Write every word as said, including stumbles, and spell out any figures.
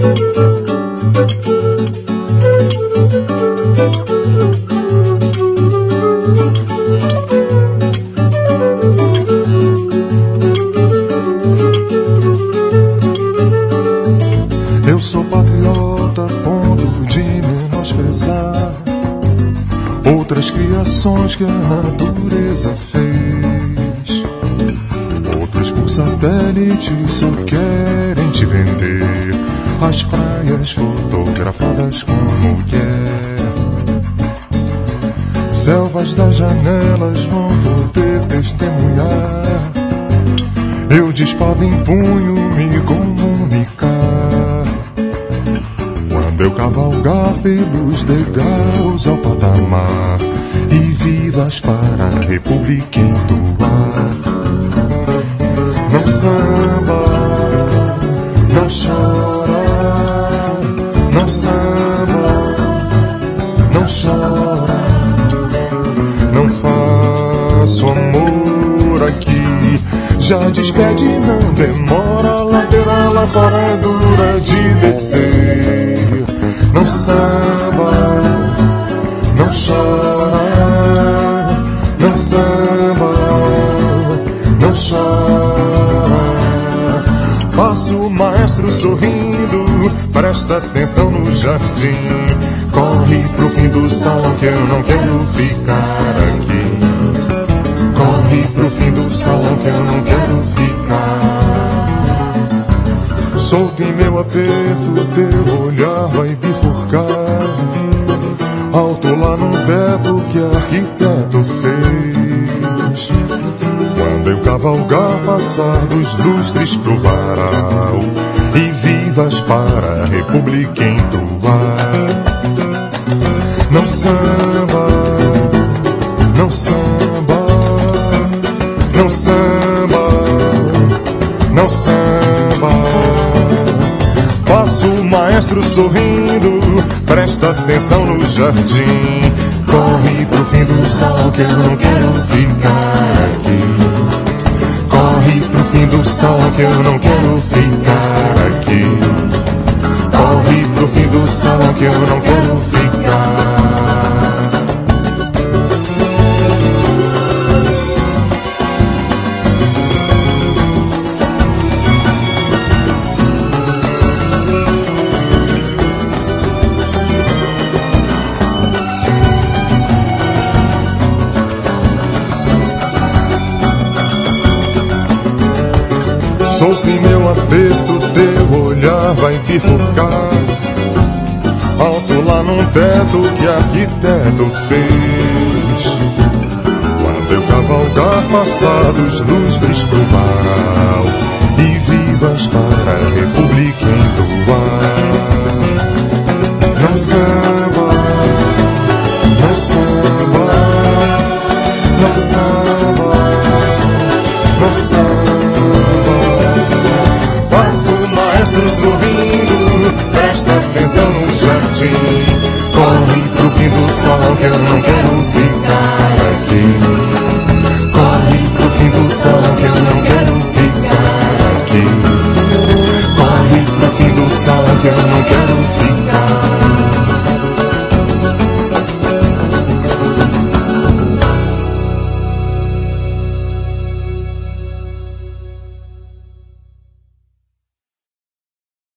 Eu sou patriota, ponto de menosprezar outras criações que a natureza fez. Outros por satélite só querem te vender as praias fotografadas com mulher. Selvas das janelas vão poder testemunhar eu de espada em punho me comunicar. Quando eu cavalgar pelos degraus ao patamar e vivas para a República entoar. Não samba, não chora, não samba, não chora, não faço amor aqui. Já despede, não demora, a ladeira lá fora é dura de descer. Não samba, não chora, não samba, não chora. Faço o maestro sorrindo, presta atenção no jardim. Corre pro fim do salão que eu não quero ficar aqui. Corre pro fim do salão que eu não quero ficar. Solta em meu aperto, teu olhar vai bifurcar. Alto lá no teto que arquiteto fez. Quando eu cavalgar, passar dos lustres pro varal e vivas para a República entoar. Não samba, não samba, não samba, não samba. Faço o maestro sorrindo, presta atenção no jardim. Corre pro fim do salão que eu não quero ficar aqui. Corre pro fim do salão que eu não quero ficar aqui. Corre pro fim do salão que eu não quero ficar. Solta em meu aperto, teu olhar vai bifurcar. Alto lá num teto que arquiteto fez. Quando eu cavalgar, passar dos lustres pro varal e vivas para a República entoar. Não samba, não samba, não samba, não samba. Passo o maestro sorrindo, presta atenção no jardim. Corre pro fim do salão que eu não quero ficar aqui. Corre pro fim do salão que eu não quero ficar aqui. Corre pro fim do salão que eu não quero ficar.